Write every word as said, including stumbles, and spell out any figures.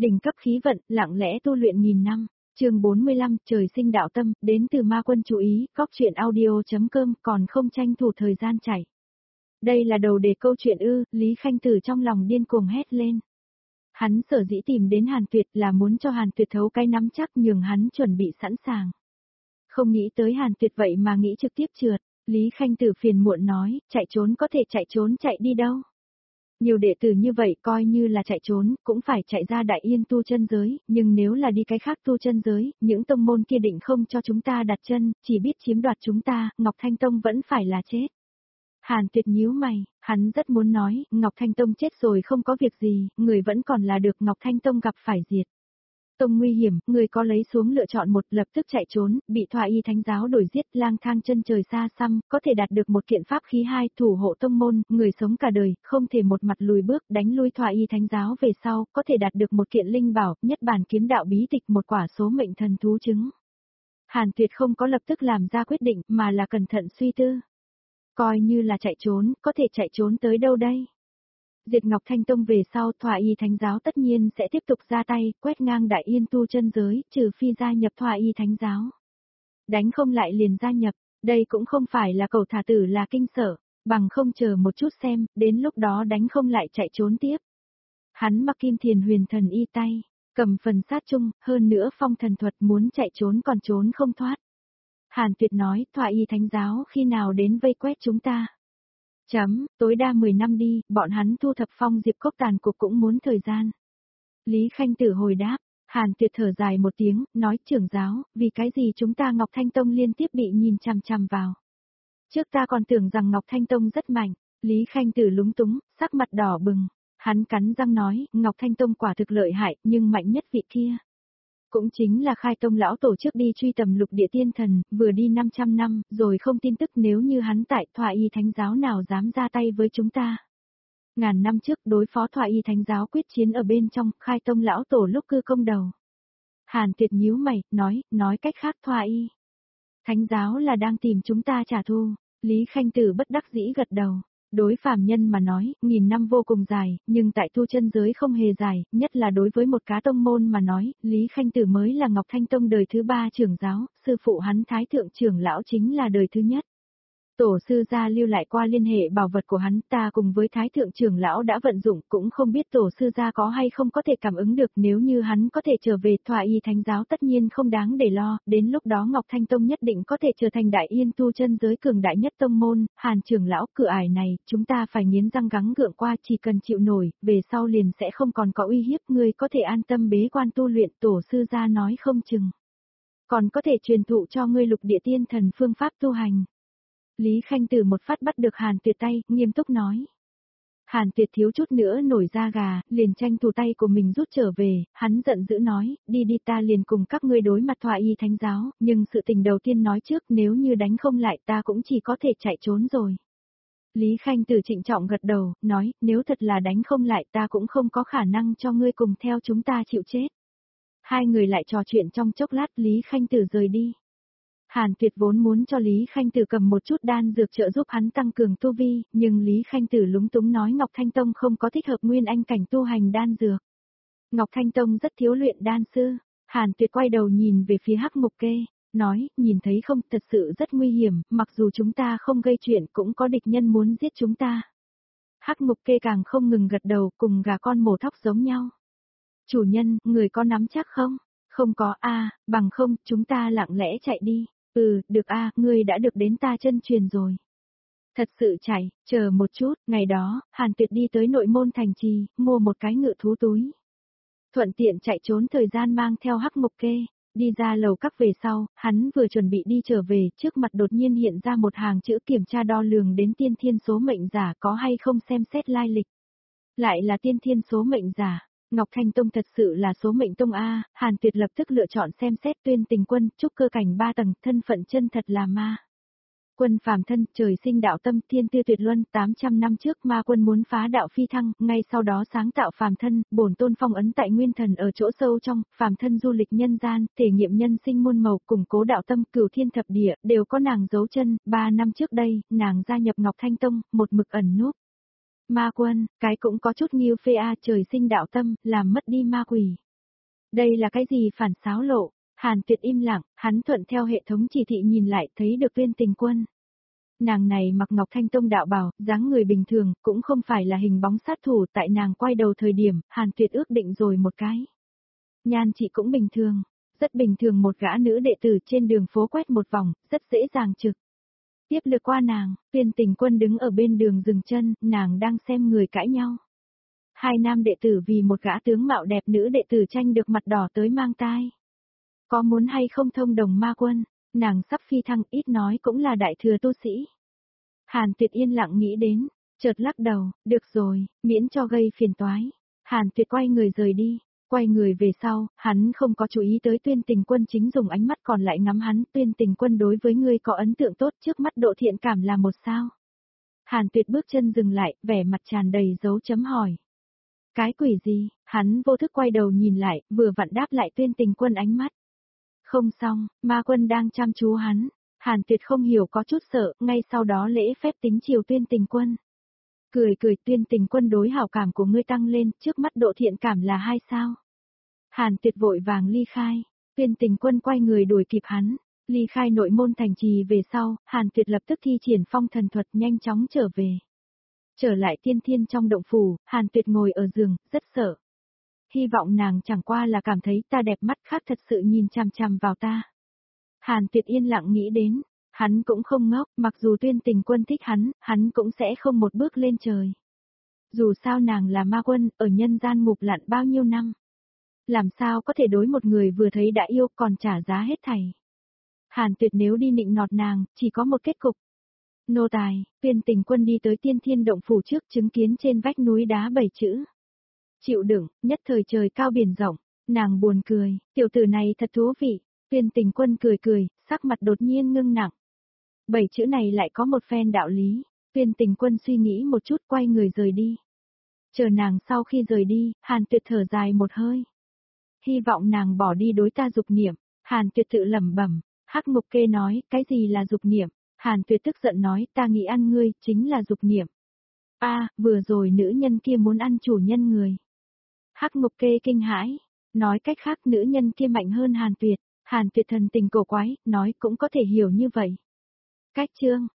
Đỉnh cấp khí vận, lặng lẽ tu luyện nghìn năm. Chương bốn mươi lăm, trời sinh đạo tâm, đến từ ma quân chú ý, cóc truyện audio.com, còn không tranh thủ thời gian chạy. Đây là đầu đề câu chuyện ư, Lý Khanh Tử trong lòng điên cuồng hét lên. Hắn sở dĩ tìm đến Hàn Tuyệt là muốn cho Hàn Tuyệt thấu cái nắm chắc nhường hắn chuẩn bị sẵn sàng. Không nghĩ tới Hàn Tuyệt vậy mà nghĩ trực tiếp trượt, Lý Khanh Tử phiền muộn nói, chạy trốn có thể chạy trốn chạy đi đâu. Nhiều đệ tử như vậy coi như là chạy trốn, cũng phải chạy ra Đại Yên tu chân giới, nhưng nếu là đi cái khác tu chân giới, những tông môn kia định không cho chúng ta đặt chân, chỉ biết chiếm đoạt chúng ta, Ngọc Thanh Tông vẫn phải là chết. Hàn Tuyệt nhíu mày, hắn rất muốn nói, Ngọc Thanh Tông chết rồi không có việc gì, người vẫn còn là được Ngọc Thanh Tông gặp phải diệt. Tông nguy hiểm, người có lấy xuống lựa chọn một, lập tức chạy trốn, bị Thoại Y Thánh giáo đuổi giết, lang thang chân trời xa xăm, có thể đạt được một kiện pháp khí hai, thủ hộ tông môn, người sống cả đời, không thể một mặt lùi bước, đánh lui Thoại Y Thánh giáo về sau, có thể đạt được một kiện linh bảo, nhất bản kiếm đạo bí tịch, một quả số mệnh thần thú trứng. Hàn Tuyệt không có lập tức làm ra quyết định, mà là cẩn thận suy tư. Coi như là chạy trốn, có thể chạy trốn tới đâu đây? Diệt Ngọc Thanh Tông về sau, Thoại Y Thánh giáo tất nhiên sẽ tiếp tục ra tay, quét ngang Đại Yên tu chân giới, trừ phi gia nhập Thoại Y Thánh giáo. Đánh không lại liền gia nhập, đây cũng không phải là cầu thả tử là kinh sở, bằng không chờ một chút xem, đến lúc đó đánh không lại chạy trốn tiếp. Hắn mặc Kim Thiền Huyền Thần Y tay, cầm phần sát chung, hơn nữa phong thần thuật muốn chạy trốn còn trốn không thoát. Hàn Tuyệt nói, Thoại Y Thánh giáo khi nào đến vây quét chúng ta? Chấm, tối đa mười năm đi, bọn hắn thu thập phong diệp cốc tàn cục cũng muốn thời gian. Lý Khanh Tử hồi đáp, Hàn Tuyệt thở dài một tiếng, nói trưởng giáo, vì cái gì chúng ta Ngọc Thanh Tông liên tiếp bị nhìn chằm chằm vào. Trước ta còn tưởng rằng Ngọc Thanh Tông rất mạnh, Lý Khanh Tử lúng túng, sắc mặt đỏ bừng, hắn cắn răng nói, Ngọc Thanh Tông quả thực lợi hại, nhưng mạnh nhất vị kia. Cũng chính là Khai Tông lão tổ trước đi truy tầm lục địa tiên thần, vừa đi năm trăm năm, rồi không tin tức nếu như hắn tại Thoại Y Thánh giáo nào dám ra tay với chúng ta. Ngàn năm trước đối phó Thoại Y Thánh giáo quyết chiến ở bên trong, Khai Tông lão tổ lúc cư công đầu. Hàn Tuyệt nhíu mày, nói, nói cách khác Thoại Y Thánh giáo là đang tìm chúng ta trả thù. Lý Khanh Tử bất đắc dĩ gật đầu. Đối phàm nhân mà nói, nghìn năm vô cùng dài, nhưng tại tu chân giới không hề dài, nhất là đối với một cá tông môn mà nói, Lý Khanh Tử mới là Ngọc Thanh Tông đời thứ ba trưởng giáo, sư phụ hắn Thái Thượng trưởng lão chính là đời thứ nhất. Tổ sư gia lưu lại qua liên hệ bảo vật của hắn, ta cùng với Thái Thượng trưởng lão đã vận dụng, cũng không biết tổ sư gia có hay không có thể cảm ứng được, nếu như hắn có thể trở về Thoại Y Thánh giáo tất nhiên không đáng để lo, đến lúc đó Ngọc Thanh Tông nhất định có thể trở thành Đại Yên tu chân giới cường đại nhất tông môn. Hàn trưởng lão, cửa ải này, chúng ta phải nghiến răng gắng gượng qua, chỉ cần chịu nổi, về sau liền sẽ không còn có uy hiếp, ngươi có thể an tâm bế quan tu luyện, tổ sư gia nói không chừng còn có thể truyền thụ cho ngươi lục địa tiên thần phương pháp tu hành. Lý Khanh Tử một phát bắt được Hàn Tuyệt tay, nghiêm túc nói. Hàn Tuyệt thiếu chút nữa nổi da gà, liền tranh thủ tay của mình rút trở về, hắn giận dữ nói, đi đi ta liền cùng các ngươi đối mặt Thoại Y Thánh giáo, nhưng sự tình đầu tiên nói trước nếu như đánh không lại ta cũng chỉ có thể chạy trốn rồi. Lý Khanh Tử trịnh trọng gật đầu, nói, nếu thật là đánh không lại ta cũng không có khả năng cho ngươi cùng theo chúng ta chịu chết. Hai người lại trò chuyện trong chốc lát, Lý Khanh Tử rời đi. Hàn Tuyệt vốn muốn cho Lý Khanh Tử cầm một chút đan dược trợ giúp hắn tăng cường tu vi, nhưng Lý Khanh Tử lúng túng nói Ngọc Thanh Tông không có thích hợp nguyên anh cảnh tu hành đan dược. Ngọc Thanh Tông rất thiếu luyện đan sư. Hàn Tuyệt quay đầu nhìn về phía Hắc Mục Kê, nói, nhìn thấy không, thật sự rất nguy hiểm, mặc dù chúng ta không gây chuyện cũng có địch nhân muốn giết chúng ta. Hắc Mục Kê càng không ngừng gật đầu, cùng gà con mổ thóc giống nhau. Chủ nhân, người có nắm chắc không? Không có a, bằng không, chúng ta lặng lẽ chạy đi. Ừ, được a, à, ngươi đã được đến ta chân truyền rồi. Thật sự chạy, chờ một chút, ngày đó, Hàn Tuyệt đi tới nội môn thành trì, mua một cái ngự thú túi. Thuận tiện chạy trốn thời gian mang theo Hắc Mục Kê, đi ra lầu các về sau, hắn vừa chuẩn bị đi trở về, trước mặt đột nhiên hiện ra một hàng chữ kiểm tra đo lường đến tiên thiên số mệnh giả có hay không xem xét lai lịch. Lại là tiên thiên số mệnh giả. Ngọc Thanh Tông thật sự là số mệnh tông A, Hàn Tuyệt lập tức lựa chọn xem xét Tuyên Tình Quân, trúc cơ cảnh ba tầng, thân phận chân thật là ma. Quân phàm thân, trời sinh đạo tâm, thiên tư tuyệt luân, tám trăm năm trước ma quân muốn phá đạo phi thăng, ngay sau đó sáng tạo phàm thân, bổn tôn phong ấn tại nguyên thần ở chỗ sâu trong, phàm thân du lịch nhân gian, thể nghiệm nhân sinh muôn màu, củng cố đạo tâm, cửu thiên thập địa, đều có nàng dấu chân, ba năm trước đây, nàng gia nhập Ngọc Thanh Tông, một mực ẩn núp. Ma quân, cái cũng có chút nghiêu phê a, trời sinh đạo tâm, làm mất đi ma quỷ. Đây là cái gì phản xáo lộ? Hàn Tuyệt im lặng, hắn thuận theo hệ thống chỉ thị nhìn lại thấy được Tuyên Tình Quân. Nàng này mặc Ngọc Thanh Tông đạo bào, dáng người bình thường, cũng không phải là hình bóng sát thủ, tại nàng quay đầu thời điểm, Hàn Tuyệt ước định rồi một cái. Nhan chị cũng bình thường, rất bình thường, một gã nữ đệ tử trên đường phố quét một vòng, rất dễ dàng trực. Tiếp lượt qua nàng, Tuyên Tình Quân đứng ở bên đường dừng chân, nàng đang xem người cãi nhau. Hai nam đệ tử vì một gã tướng mạo đẹp nữ đệ tử tranh được mặt đỏ tới mang tai. Có muốn hay không thông đồng ma quân, nàng sắp phi thăng, ít nói cũng là đại thừa tu sĩ. Hàn Tuyệt yên lặng nghĩ đến, chợt lắc đầu, được rồi, miễn cho gây phiền toái. Hàn Tuyệt quay người rời đi, quay người về sau, hắn không có chú ý tới Tuyên Tình Quân chính dùng ánh mắt còn lại ngắm hắn. Tuyên Tình Quân đối với ngươi có ấn tượng tốt, trước mắt độ thiện cảm là một sao. Hàn Tuyệt bước chân dừng lại, vẻ mặt tràn đầy dấu chấm hỏi. Cái quỷ gì? Hắn vô thức quay đầu nhìn lại, vừa vặn đáp lại Tuyên Tình Quân ánh mắt. Không xong, ma quân đang chăm chú hắn. Hàn Tuyệt không hiểu, có chút sợ, ngay sau đó lễ phép tính chiều Tuyên Tình Quân. Cười cười, Tuyên Tình Quân đối hảo cảm của ngươi tăng lên, trước mắt độ thiện cảm là hai sao. Hàn Tuyệt vội vàng ly khai, Tuyên Tình Quân quay người đuổi kịp hắn, ly khai nội môn thành trì về sau, Hàn Tuyệt lập tức thi triển phong thần thuật nhanh chóng trở về. Trở lại tiên thiên trong động phủ, Hàn Tuyệt ngồi ở giường, rất sợ. Hy vọng nàng chẳng qua là cảm thấy ta đẹp mắt khác thật sự nhìn chằm chằm vào ta. Hàn Tuyệt yên lặng nghĩ đến, hắn cũng không ngốc, mặc dù Tuyên Tình Quân thích hắn, hắn cũng sẽ không một bước lên trời. Dù sao nàng là ma quân, ở nhân gian ngục lặn bao nhiêu năm. Làm sao có thể đối một người vừa thấy đã yêu còn trả giá hết thảy. Hàn Tuyệt nếu đi nịnh nọt nàng, chỉ có một kết cục. Nô tài, Tuyên Tình Quân đi tới tiên thiên động phủ trước, chứng kiến trên vách núi đá bảy chữ. Chịu đựng, nhất thời trời cao biển rộng, nàng buồn cười, tiểu tử này thật thú vị. Tuyên Tình Quân cười cười, sắc mặt đột nhiên ngưng nặng. Bảy chữ này lại có một phen đạo lý. Tuyên Tình Quân suy nghĩ một chút, quay người rời đi. Chờ nàng sau khi rời đi, Hàn Tuyệt thở dài một hơi. Hy vọng nàng bỏ đi đối ta dục niệm. Hàn Tuyệt tự lẩm bẩm. Hắc Ngục Kê nói, cái gì là dục niệm? Hàn Tuyệt tức giận nói, ta nghĩ ăn ngươi, chính là dục niệm. A, vừa rồi nữ nhân kia muốn ăn chủ nhân người. Hắc Ngục Kê kinh hãi, nói cách khác nữ nhân kia mạnh hơn Hàn Tuyệt. Hàn Tuyệt thần tình cổ quái, nói cũng có thể hiểu như vậy. Cách chương